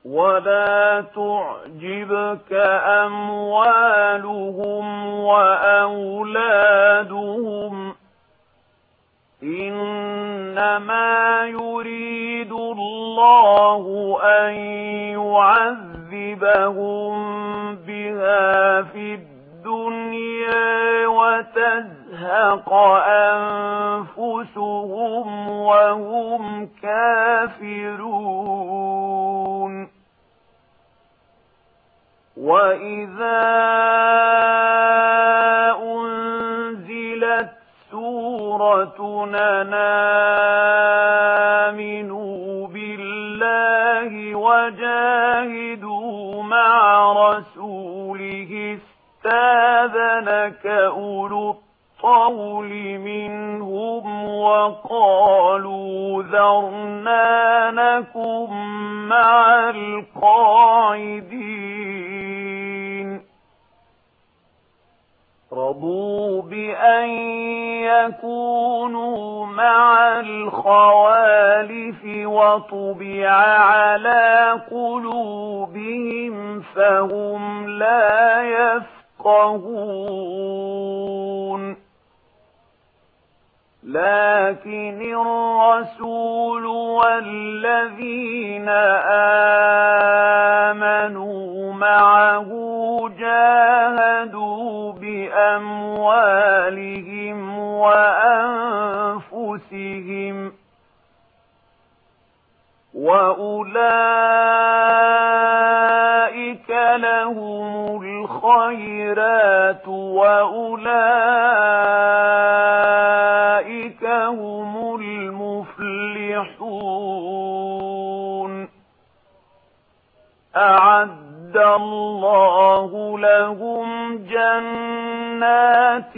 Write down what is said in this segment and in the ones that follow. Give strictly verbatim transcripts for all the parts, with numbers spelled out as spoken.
ولا تعجبك أموالهم وأولادهم إنما يريد الله أن يعذبهم بها في الدنيا وتزهق أنفسهم وهم كافرون. وإذا أنزلت سورة أن آمنوا بالله وجاهدوا مع رسوله استاذنك أولو الطول منهم وقالوا ذرنا نكن مع القاعدين. رضوا بأن يكونوا مع الخوالف وطبع على قلوبهم فهم لا يفقهون. لكن الرسول والذين آمنوا معه جاهدوا بأموالهم وأنفسهم وأولئك لهم الخيرات وأولئك هم المفلحون. أعد الله لهم جنات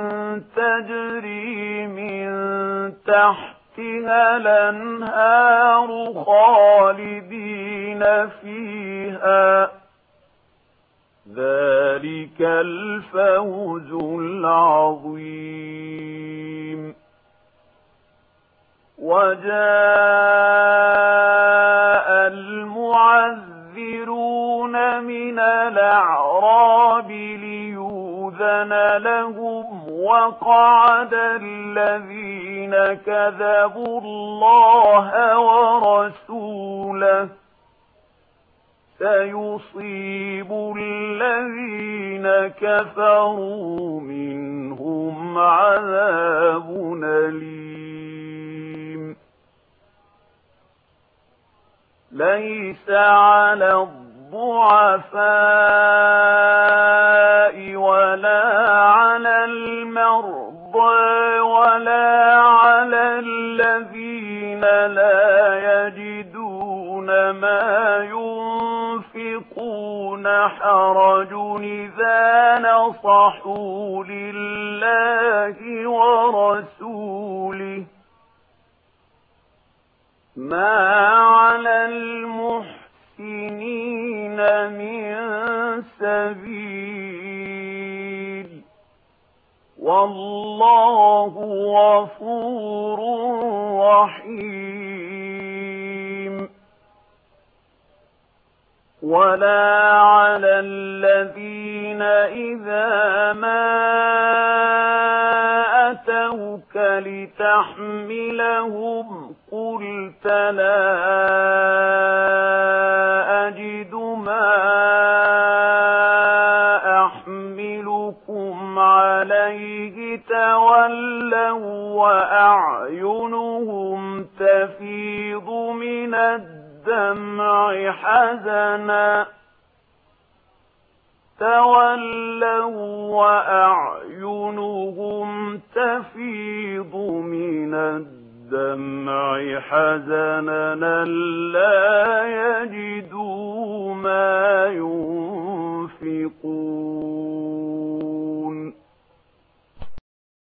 تجري من تحتها الأنهار خالدين فيها ذلك الفوز العظيم. وجاء المعذرون من الأعراب ليؤذن لهم وقعد الذين كذبوا الله ورسوله سيصيب الذين كفروا منهم عذاب أليم. ليس على الضعفاء ولا على المرضى ولا على الذين لا يجدون ما ينفقون حرج إذا نصحوا لله ورسوله ما على المحسنين من سبيل والله غفور رحيم. ولا على الذين إذا ما أتوك لتحملهم قلت لا أجد ما أحملكم عليه تولوا وأعينهم تفيض من الدمع حزنا تولوا وأعينهم تفيض من الدمع حزنا لا يجدوا ما ينفقون